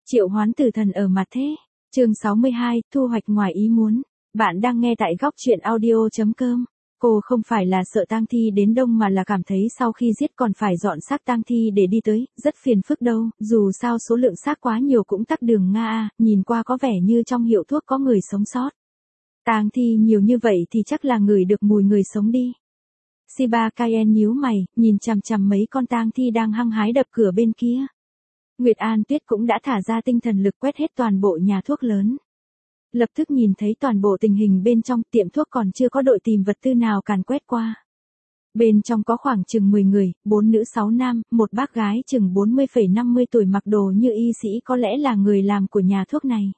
Triệu hoán tử thần ở mặt thế. Chương 62, thu hoạch ngoài ý muốn. Bạn đang nghe tại góc truyện audio.com. Cô không phải là sợ tang thi đến đông mà là cảm thấy sau khi giết còn phải dọn xác tang thi để đi tới, rất phiền phức đâu, dù sao số lượng xác quá nhiều cũng tắc đường Nga, nhìn qua có vẻ như trong hiệu thuốc có người sống sót. Tang thi nhiều như vậy thì chắc là ngửi được mùi người sống đi. Shiba Kaien nhíu mày, nhìn chằm chằm mấy con tang thi đang hăng hái đập cửa bên kia. Nguyệt An Tuyết cũng đã thả ra tinh thần lực quét hết toàn bộ nhà thuốc lớn. Lập tức nhìn thấy toàn bộ tình hình bên trong tiệm thuốc còn chưa có đội tìm vật tư nào càn quét qua. Bên trong có khoảng chừng 10 người, 4 nữ 6 nam, một bác gái chừng 40,50 tuổi mặc đồ như y sĩ có lẽ là người làm của nhà thuốc này.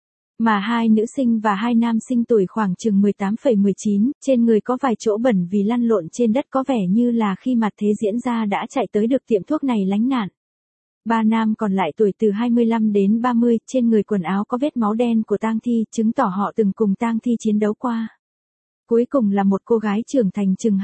Mà 2 nữ sinh và 2 nam sinh tuổi khoảng chừng 18,19, trên người có vài chỗ bẩn vì lăn lộn trên đất có vẻ như là khi mặt thế diễn ra đã chạy tới được tiệm thuốc này lánh nạn. 3 nam còn lại tuổi từ 25 đến 30, trên người quần áo có vết máu đen của tang thi, chứng tỏ họ từng cùng tang thi chiến đấu qua. Cuối cùng là một cô gái trưởng thành chừng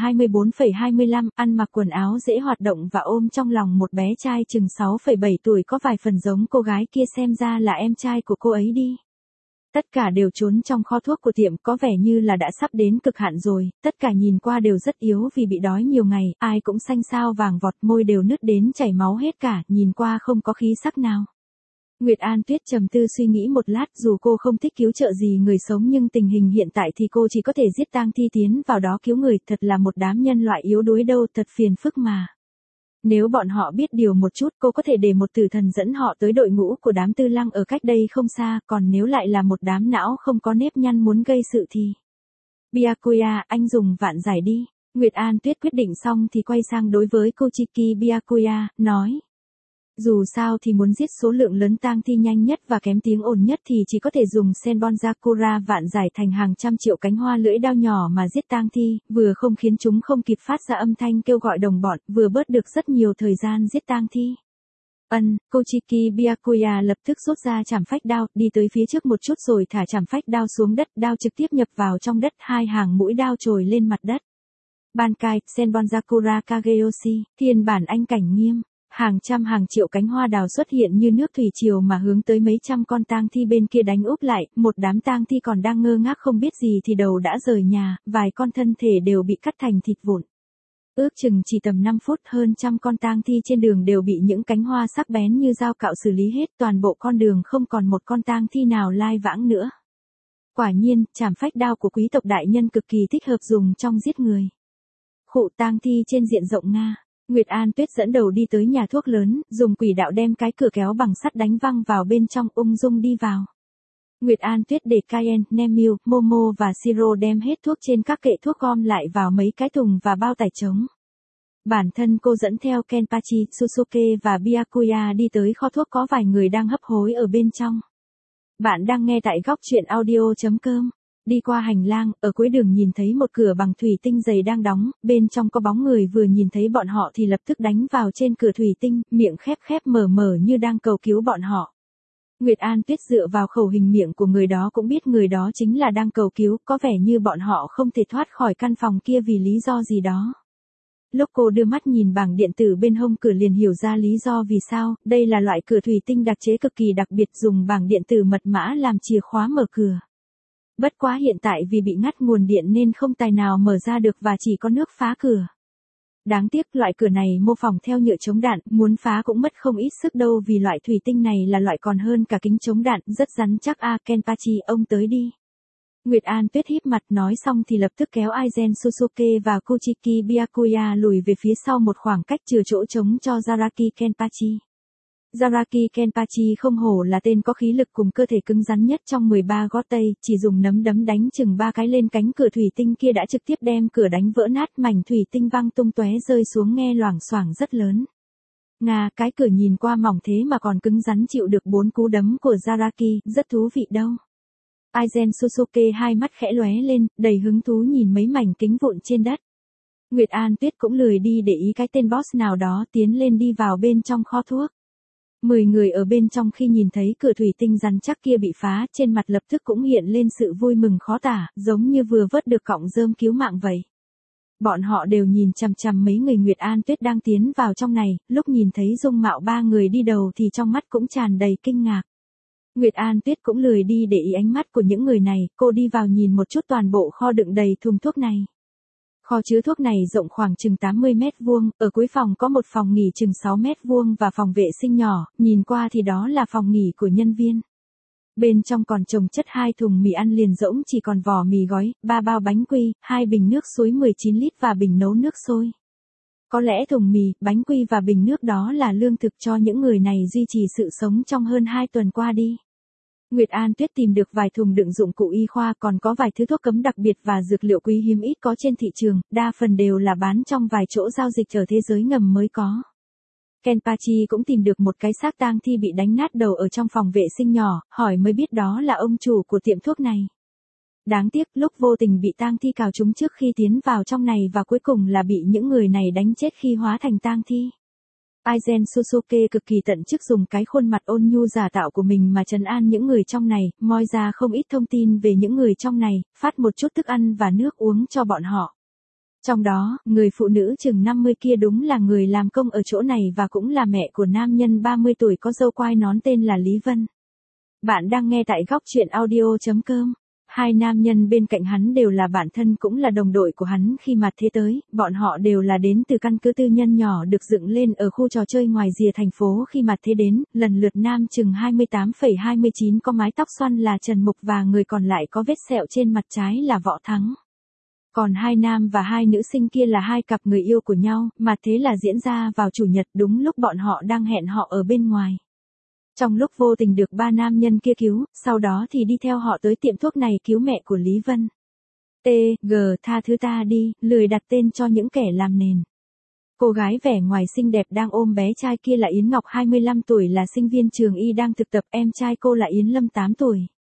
24,25, ăn mặc quần áo dễ hoạt động và ôm trong lòng một bé trai chừng 6,7 tuổi có vài phần giống cô gái kia, xem ra là em trai của cô ấy đi. Tất cả đều trốn trong kho thuốc của tiệm, có vẻ như là đã sắp đến cực hạn rồi, tất cả nhìn qua đều rất yếu vì bị đói nhiều ngày, ai cũng xanh xao vàng vọt, môi đều nứt đến chảy máu hết cả, nhìn qua không có khí sắc nào. Nguyệt An Tuyết trầm tư suy nghĩ một lát, dù cô không thích cứu trợ gì người sống nhưng tình hình hiện tại thì cô chỉ có thể giết tang thi tiến vào đó cứu người, thật là một đám nhân loại yếu đuối đâu, thật phiền phức mà. Nếu bọn họ biết điều một chút cô có thể để một tử thần dẫn họ tới đội ngũ của đám tư lăng ở cách đây không xa, còn nếu lại là một đám não không có nếp nhăn muốn gây sự thì... Byakuya, anh dùng vạn giải đi. Nguyệt An Tuyết quyết định xong thì quay sang đối với Kochiki Byakuya, nói. Dù sao thì muốn giết số lượng lớn tang thi nhanh nhất và kém tiếng ồn nhất thì chỉ có thể dùng Senbonzakura vạn giải thành hàng trăm triệu cánh hoa lưỡi đao nhỏ mà giết tang thi, vừa không khiến chúng không kịp phát ra âm thanh kêu gọi đồng bọn, vừa bớt được rất nhiều thời gian giết tang thi. Kochiki Byakuya lập tức rút ra chảm phách đao, đi tới phía trước một chút rồi thả chảm phách đao xuống đất, đao trực tiếp nhập vào trong đất, 2 hàng mũi đao trồi lên mặt đất. Bankai, Senbonzakura Kageyoshi, thiên bản anh cảnh nghiêm. Hàng trăm hàng triệu cánh hoa đào xuất hiện như nước thủy triều mà hướng tới mấy trăm con tang thi bên kia đánh úp lại, một đám tang thi còn đang ngơ ngác không biết gì thì đầu đã rời nhà, vài con thân thể đều bị cắt thành thịt vụn. Ước chừng chỉ tầm 5 phút hơn trăm con tang thi trên đường đều bị những cánh hoa sắc bén như dao cạo xử lý hết, toàn bộ con đường không còn một con tang thi nào lai vãng nữa. Quả nhiên, chảm phách đao của quý tộc đại nhân cực kỳ thích hợp dùng trong giết người. Khụ tang thi trên diện rộng Nga. Nguyệt An Tuyết dẫn đầu đi tới nhà thuốc lớn, dùng quỷ đạo đem cái cửa kéo bằng sắt đánh văng vào bên trong, ung dung đi vào. Nguyệt An Tuyết để Kaien, Nemil, Momo và Siro đem hết thuốc trên các kệ thuốc gom lại vào mấy cái thùng và bao tải trống. Bản thân cô dẫn theo Kenpachi, Susuke và Byakuya đi tới kho thuốc, có vài người đang hấp hối ở bên trong. Bạn đang nghe tại góc truyện audio.com. Đi qua hành lang, ở cuối đường nhìn thấy một cửa bằng thủy tinh dày đang đóng, bên trong có bóng người, vừa nhìn thấy bọn họ thì lập tức đánh vào trên cửa thủy tinh, miệng khép khép mở mở như đang cầu cứu bọn họ. Nguyệt An Tuyết dựa vào khẩu hình miệng của người đó cũng biết người đó chính là đang cầu cứu, có vẻ như bọn họ không thể thoát khỏi căn phòng kia vì lý do gì đó. Lúc cô đưa mắt nhìn bảng điện tử bên hông cửa liền hiểu ra lý do vì sao, đây là loại cửa thủy tinh đặc chế cực kỳ đặc biệt, dùng bảng điện tử mật mã làm chìa khóa mở cửa. Bất quá hiện tại vì bị ngắt nguồn điện nên không tài nào mở ra được và chỉ có nước phá cửa. Đáng tiếc loại cửa này mô phỏng theo nhựa chống đạn, muốn phá cũng mất không ít sức đâu vì loại thủy tinh này là loại còn hơn cả kính chống đạn, rất rắn chắc. Kenpachi, ông tới đi. Nguyệt An Tuyết híp mặt nói xong thì lập tức kéo Aizen Susuke và Kochiki Byakuya lùi về phía sau một khoảng cách chừa chỗ trống cho Zaraki Kenpachi. Zaraki Kenpachi không hổ là tên có khí lực cùng cơ thể cứng rắn nhất trong 13 gót tây, chỉ dùng nắm đấm đánh chừng 3 cái lên cánh cửa thủy tinh kia đã trực tiếp đem cửa đánh vỡ nát, mảnh thủy tinh văng tung tóe rơi xuống nghe loảng xoảng rất lớn. Nga, cái cửa nhìn qua mỏng thế mà còn cứng rắn chịu được 4 cú đấm của Zaraki, rất thú vị đâu. Aizen Susuke hai mắt khẽ lóe lên, đầy hứng thú nhìn mấy mảnh kính vụn trên đất. Nguyệt An Tuyết cũng lười đi để ý cái tên boss nào đó, tiến lên đi vào bên trong kho thuốc. 10 người ở bên trong khi nhìn thấy cửa thủy tinh rắn chắc kia bị phá, trên mặt lập tức cũng hiện lên sự vui mừng khó tả, giống như vừa vớt được cọng rơm cứu mạng vậy. Bọn họ đều nhìn chằm chằm mấy người Nguyệt An Tuyết đang tiến vào trong này, lúc nhìn thấy dung mạo 3 người đi đầu thì trong mắt cũng tràn đầy kinh ngạc. Nguyệt An Tuyết cũng lười đi để ý ánh mắt của những người này, cô đi vào nhìn một chút toàn bộ kho đựng đầy thùng thuốc này. Kho chứa thuốc này rộng khoảng chừng 80 mét vuông, ở cuối phòng có một phòng nghỉ chừng 6 mét vuông và phòng vệ sinh nhỏ, nhìn qua thì đó là phòng nghỉ của nhân viên. Bên trong còn chồng chất 2 thùng mì ăn liền rỗng chỉ còn vỏ mì gói, 3 bao bánh quy, 2 bình nước suối 19 lít và bình nấu nước sôi. Có lẽ thùng mì, bánh quy và bình nước đó là lương thực cho những người này duy trì sự sống trong hơn 2 tuần qua đi. Nguyệt An Tuyết tìm được vài thùng đựng dụng cụ y khoa, còn có vài thứ thuốc cấm đặc biệt và dược liệu quý hiếm ít có trên thị trường, đa phần đều là bán trong vài chỗ giao dịch ở thế giới ngầm mới có. Kenpachi cũng tìm được một cái xác tang thi bị đánh nát đầu ở trong phòng vệ sinh nhỏ, hỏi mới biết đó là ông chủ của tiệm thuốc này. Đáng tiếc lúc vô tình bị tang thi cào trúng trước khi tiến vào trong này và cuối cùng là bị những người này đánh chết khi hóa thành tang thi. Aizen Susuke cực kỳ tận chức dùng cái khuôn mặt ôn nhu giả tạo của mình mà trấn an những người trong này, moi ra không ít thông tin về những người trong này, phát một chút thức ăn và nước uống cho bọn họ. Trong đó, người phụ nữ chừng 50 kia đúng là người làm công ở chỗ này và cũng là mẹ của nam nhân 30 tuổi có râu quai nón tên là Lý Vân. Bạn đang nghe tại góc truyện audio.com. Hai nam nhân bên cạnh hắn đều là bạn thân cũng là đồng đội của hắn khi mà thế tới, bọn họ đều là đến từ căn cứ tư nhân nhỏ được dựng lên ở khu trò chơi ngoài rìa thành phố khi mà thế đến, lần lượt nam chừng 28,29 có mái tóc xoăn là Trần Mục và người còn lại có vết sẹo trên mặt trái là Võ Thắng. Còn hai nam và hai nữ sinh kia là hai cặp người yêu của nhau, mà thế là diễn ra vào chủ nhật đúng lúc bọn họ đang hẹn họ ở bên ngoài. Trong lúc vô tình được ba nam nhân kia cứu, sau đó thì đi theo họ tới tiệm thuốc này cứu mẹ của Lý Vân. T.G. tha thứ ta đi, lười đặt tên cho những kẻ làm nền. Cô gái vẻ ngoài xinh đẹp đang ôm bé trai kia là Yến Ngọc 25 tuổi là sinh viên trường y đang thực tập, em trai cô là Yến Lâm 8 tuổi.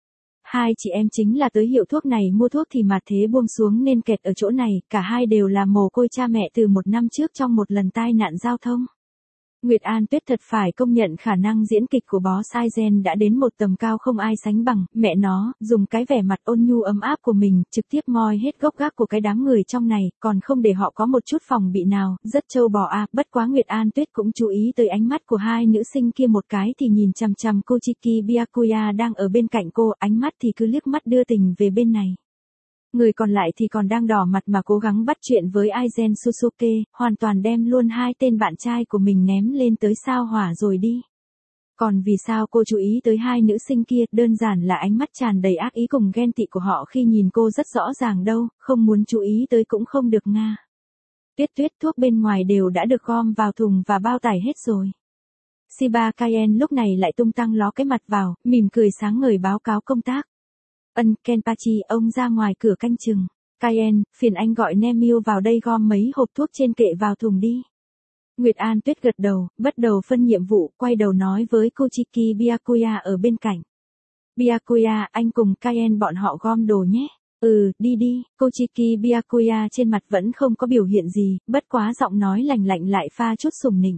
Hai chị em chính là tới hiệu thuốc này mua thuốc thì mà thế buông xuống nên kẹt ở chỗ này, cả hai đều là mồ côi cha mẹ từ 1 năm trước trong một lần tai nạn giao thông. Nguyệt An Tuyết thật phải công nhận khả năng diễn kịch của boss Aizen đã đến một tầm cao không ai sánh bằng, mẹ nó, dùng cái vẻ mặt ôn nhu ấm áp của mình, trực tiếp moi hết gốc gác của cái đám người trong này, còn không để họ có một chút phòng bị nào, rất trâu bò à, bất quá Nguyệt An Tuyết cũng chú ý tới ánh mắt của hai nữ sinh kia một cái thì nhìn chằm chằm Kochiki Byakuya đang ở bên cạnh cô, ánh mắt thì cứ liếc mắt đưa tình về bên này. Người còn lại thì còn đang đỏ mặt mà cố gắng bắt chuyện với Aizen Susuke, hoàn toàn đem luôn hai tên bạn trai của mình ném lên tới sao hỏa rồi đi. Còn vì sao cô chú ý tới hai nữ sinh kia, đơn giản là ánh mắt tràn đầy ác ý cùng ghen tị của họ khi nhìn cô rất rõ ràng đâu, không muốn chú ý tới cũng không được nga. Tuyết thuốc bên ngoài đều đã được gom vào thùng và bao tải hết rồi. Shiba Kaien lúc này lại tung tăng ló cái mặt vào, mỉm cười sáng ngời báo cáo công tác. Kenpachi, ông ra ngoài cửa canh chừng. Kaien, phiền anh gọi Nemiu vào đây gom mấy hộp thuốc trên kệ vào thùng đi. Nguyệt An Tuyết gật đầu, bắt đầu phân nhiệm vụ, quay đầu nói với Kochiki Byakuya ở bên cạnh. Byakuya, anh cùng Kaien bọn họ gom đồ nhé. Đi đi, Kochiki Byakuya trên mặt vẫn không có biểu hiện gì, bất quá giọng nói lành lạnh lại pha chút sùng nịnh.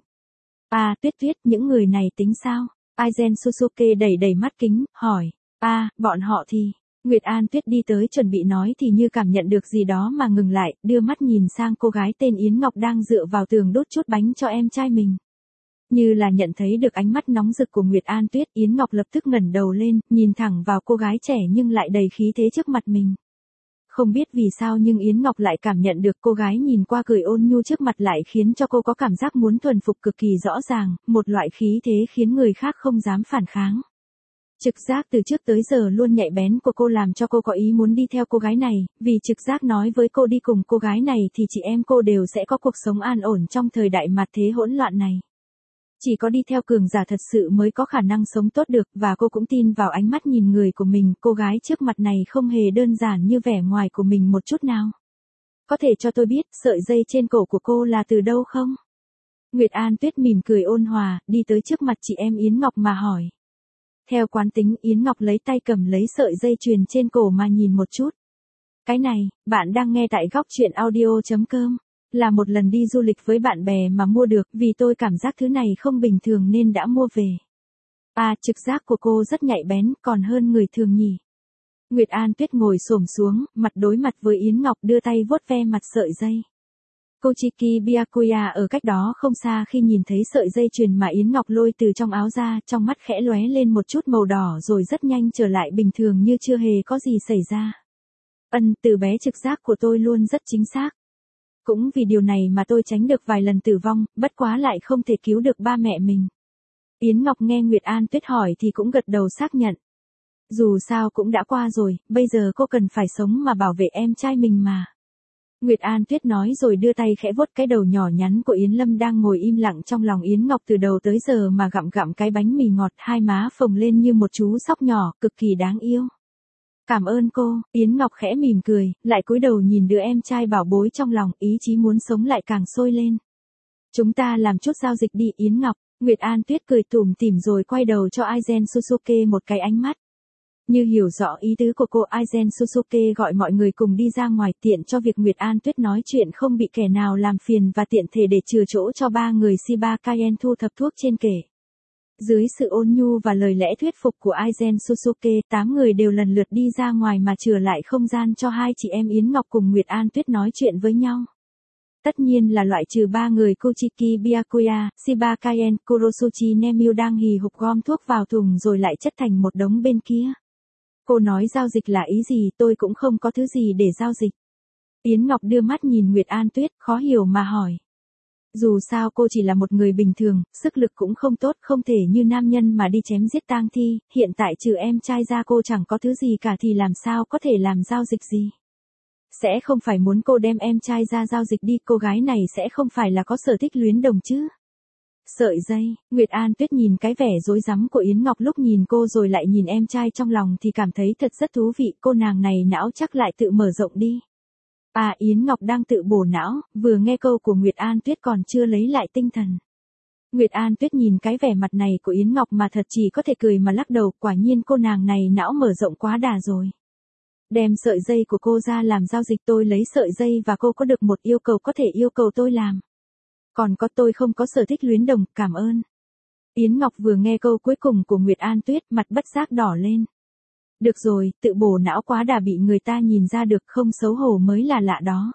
Tuyết, những người này tính sao? Aizen Susuke đẩy mắt kính, hỏi. Bọn họ thì... Nguyệt An Tuyết đi tới chuẩn bị nói thì như cảm nhận được gì đó mà ngừng lại, đưa mắt nhìn sang cô gái tên Yến Ngọc đang dựa vào tường đốt chút bánh cho em trai mình. Như là nhận thấy được ánh mắt nóng rực của Nguyệt An Tuyết, Yến Ngọc lập tức ngẩng đầu lên, nhìn thẳng vào cô gái trẻ nhưng lại đầy khí thế trước mặt mình. Không biết vì sao nhưng Yến Ngọc lại cảm nhận được cô gái nhìn qua cười ôn nhu trước mặt lại khiến cho cô có cảm giác muốn thuần phục cực kỳ rõ ràng, một loại khí thế khiến người khác không dám phản kháng. Trực giác từ trước tới giờ luôn nhạy bén của cô làm cho cô có ý muốn đi theo cô gái này, vì trực giác nói với cô đi cùng cô gái này thì chị em cô đều sẽ có cuộc sống an ổn trong thời đại mạt thế hỗn loạn này. Chỉ có đi theo cường giả thật sự mới có khả năng sống tốt được và cô cũng tin vào ánh mắt nhìn người của mình, cô gái trước mặt này không hề đơn giản như vẻ ngoài của mình một chút nào. Có thể cho tôi biết sợi dây trên cổ của cô là từ đâu không? Nguyệt An Tuyết mỉm cười ôn hòa, đi tới trước mặt chị em Yến Ngọc mà hỏi. Theo quán tính, Yến Ngọc lấy tay cầm lấy sợi dây chuyền trên cổ mà nhìn một chút. Cái này, bạn đang nghe tại góc truyện audio.com. Là một lần đi du lịch với bạn bè mà mua được, vì tôi cảm giác thứ này không bình thường nên đã mua về. Trực giác của cô rất nhạy bén, còn hơn người thường nhỉ. Nguyệt An Tuyết ngồi xổm xuống, mặt đối mặt với Yến Ngọc đưa tay vuốt ve mặt sợi dây. Kochiki Byakuya ở cách đó không xa khi nhìn thấy sợi dây chuyền mà Yến Ngọc lôi từ trong áo ra, trong mắt khẽ lóe lên một chút màu đỏ rồi rất nhanh trở lại bình thường như chưa hề có gì xảy ra. Từ bé trực giác của tôi luôn rất chính xác. Cũng vì điều này mà tôi tránh được vài lần tử vong, bất quá lại không thể cứu được ba mẹ mình. Yến Ngọc nghe Nguyệt An Tuyết hỏi thì cũng gật đầu xác nhận. Dù sao cũng đã qua rồi, bây giờ cô cần phải sống mà bảo vệ em trai mình mà. Nguyệt An Tuyết nói rồi đưa tay khẽ vuốt cái đầu nhỏ nhắn của Yến Lâm đang ngồi im lặng trong lòng Yến Ngọc từ đầu tới giờ mà gặm gặm cái bánh mì ngọt, hai má phồng lên như một chú sóc nhỏ, cực kỳ đáng yêu. Cảm ơn cô, Yến Ngọc khẽ mỉm cười, lại cúi đầu nhìn đứa em trai bảo bối trong lòng, ý chí muốn sống lại càng sôi lên. Chúng ta làm chút giao dịch đi Yến Ngọc, Nguyệt An Tuyết cười tủm tỉm rồi quay đầu cho Aizen Susuke một cái ánh mắt. Như hiểu rõ ý tứ của cô, Aizen Susuke gọi mọi người cùng đi ra ngoài tiện cho việc Nguyệt An Tuyết nói chuyện không bị kẻ nào làm phiền và tiện thể để chừa chỗ cho ba người Shiba Kaien thu thập thuốc trên kệ. Dưới sự ôn nhu và lời lẽ thuyết phục của Aizen Susuke, 8 người đều lần lượt đi ra ngoài mà chừa lại không gian cho hai chị em Yến Ngọc cùng Nguyệt An Tuyết nói chuyện với nhau. Tất nhiên là loại trừ ba người Kochiki Byakuya, Shiba Kaien, Kurosuchi Nemyu đang hì hục gom thuốc vào thùng rồi lại chất thành một đống bên kia. Cô nói giao dịch là ý gì, tôi cũng không có thứ gì để giao dịch. Yến Ngọc đưa mắt nhìn Nguyệt An Tuyết, khó hiểu mà hỏi. Dù sao cô chỉ là một người bình thường, sức lực cũng không tốt, không thể như nam nhân mà đi chém giết tang thi, hiện tại trừ em trai ra cô chẳng có thứ gì cả thì làm sao có thể làm giao dịch gì. Sẽ không phải muốn cô đem em trai ra giao dịch đi, cô gái này sẽ không phải là có sở thích luyến đồng chứ. Sợi dây, Nguyệt An Tuyết nhìn cái vẻ rối rắm của Yến Ngọc lúc nhìn cô rồi lại nhìn em trai trong lòng thì cảm thấy thật rất thú vị, cô nàng này não chắc lại tự mở rộng đi. Yến Ngọc đang tự bổ não, vừa nghe câu của Nguyệt An Tuyết còn chưa lấy lại tinh thần. Nguyệt An Tuyết nhìn cái vẻ mặt này của Yến Ngọc mà thật chỉ có thể cười mà lắc đầu, quả nhiên cô nàng này não mở rộng quá đà rồi. Đem sợi dây của cô ra làm giao dịch, tôi lấy sợi dây và cô có được một yêu cầu có thể yêu cầu tôi làm. Còn có, tôi không có sở thích luyến đồng, cảm ơn. Yến Ngọc vừa nghe câu cuối cùng của Nguyệt An Tuyết, mặt bất giác đỏ lên. Được rồi, tự bổ não quá đà bị người ta nhìn ra được, không xấu hổ mới là lạ đó.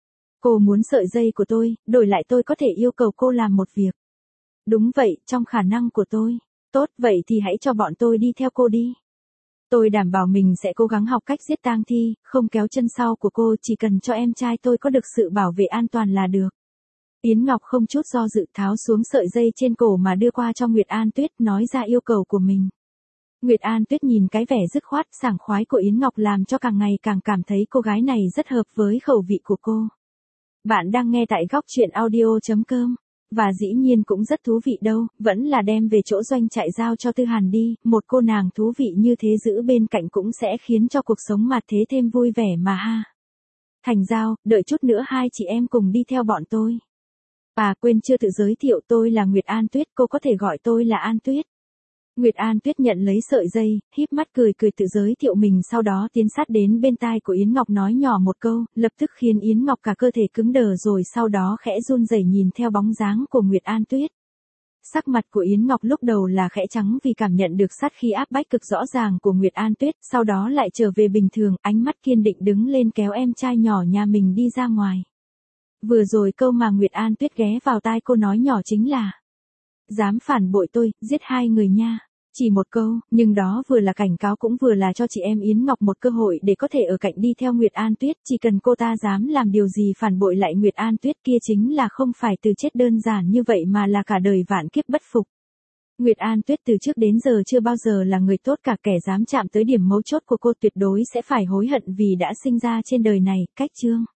Cô muốn sợi dây của tôi, đổi lại tôi có thể yêu cầu cô làm một việc. Đúng vậy, trong khả năng của tôi. Tốt, vậy thì hãy cho bọn tôi đi theo cô đi. Tôi đảm bảo mình sẽ cố gắng học cách giết tang thi, không kéo chân sau của cô, chỉ cần cho em trai tôi có được sự bảo vệ an toàn là được. Yến Ngọc không chút do dự tháo xuống sợi dây trên cổ mà đưa qua cho Nguyệt An Tuyết, nói ra yêu cầu của mình. Nguyệt An Tuyết nhìn cái vẻ dứt khoát, sảng khoái của Yến Ngọc làm cho càng ngày càng cảm thấy cô gái này rất hợp với khẩu vị của cô. Bạn đang nghe tại góc truyện audio.com. Và dĩ nhiên cũng rất thú vị đâu, vẫn là đem về chỗ doanh trại giao cho Tư Hàn đi, một cô nàng thú vị như thế giữ bên cạnh cũng sẽ khiến cho cuộc sống mà thế thêm vui vẻ mà ha. Thành Giao, đợi chút nữa hai chị em cùng đi theo bọn tôi. Quên chưa tự giới thiệu, tôi là Nguyệt An Tuyết, cô có thể gọi tôi là An Tuyết. Nguyệt An Tuyết nhận lấy sợi dây, híp mắt cười tự giới thiệu mình, sau đó tiến sát đến bên tai của Yến Ngọc nói nhỏ một câu, lập tức khiến Yến Ngọc cả cơ thể cứng đờ rồi sau đó khẽ run rẩy nhìn theo bóng dáng của Nguyệt An Tuyết. Sắc mặt của Yến Ngọc lúc đầu là khẽ trắng vì cảm nhận được sát khí áp bách cực rõ ràng của Nguyệt An Tuyết, sau đó lại trở về bình thường, ánh mắt kiên định đứng lên kéo em trai nhỏ nhà mình đi ra ngoài. Vừa rồi câu mà Nguyệt An Tuyết ghé vào tai cô nói nhỏ chính là: dám phản bội tôi, giết hai người nha. Chỉ một câu, nhưng đó vừa là cảnh cáo cũng vừa là cho chị em Yến Ngọc một cơ hội để có thể ở cạnh đi theo Nguyệt An Tuyết, chỉ cần cô ta dám làm điều gì phản bội lại Nguyệt An Tuyết kia chính là không phải từ chết đơn giản như vậy mà là cả đời vạn kiếp bất phục. Nguyệt An Tuyết từ trước đến giờ chưa bao giờ là người tốt cả, kẻ dám chạm tới điểm mấu chốt của cô tuyệt đối sẽ phải hối hận vì đã sinh ra trên đời này. Cách chương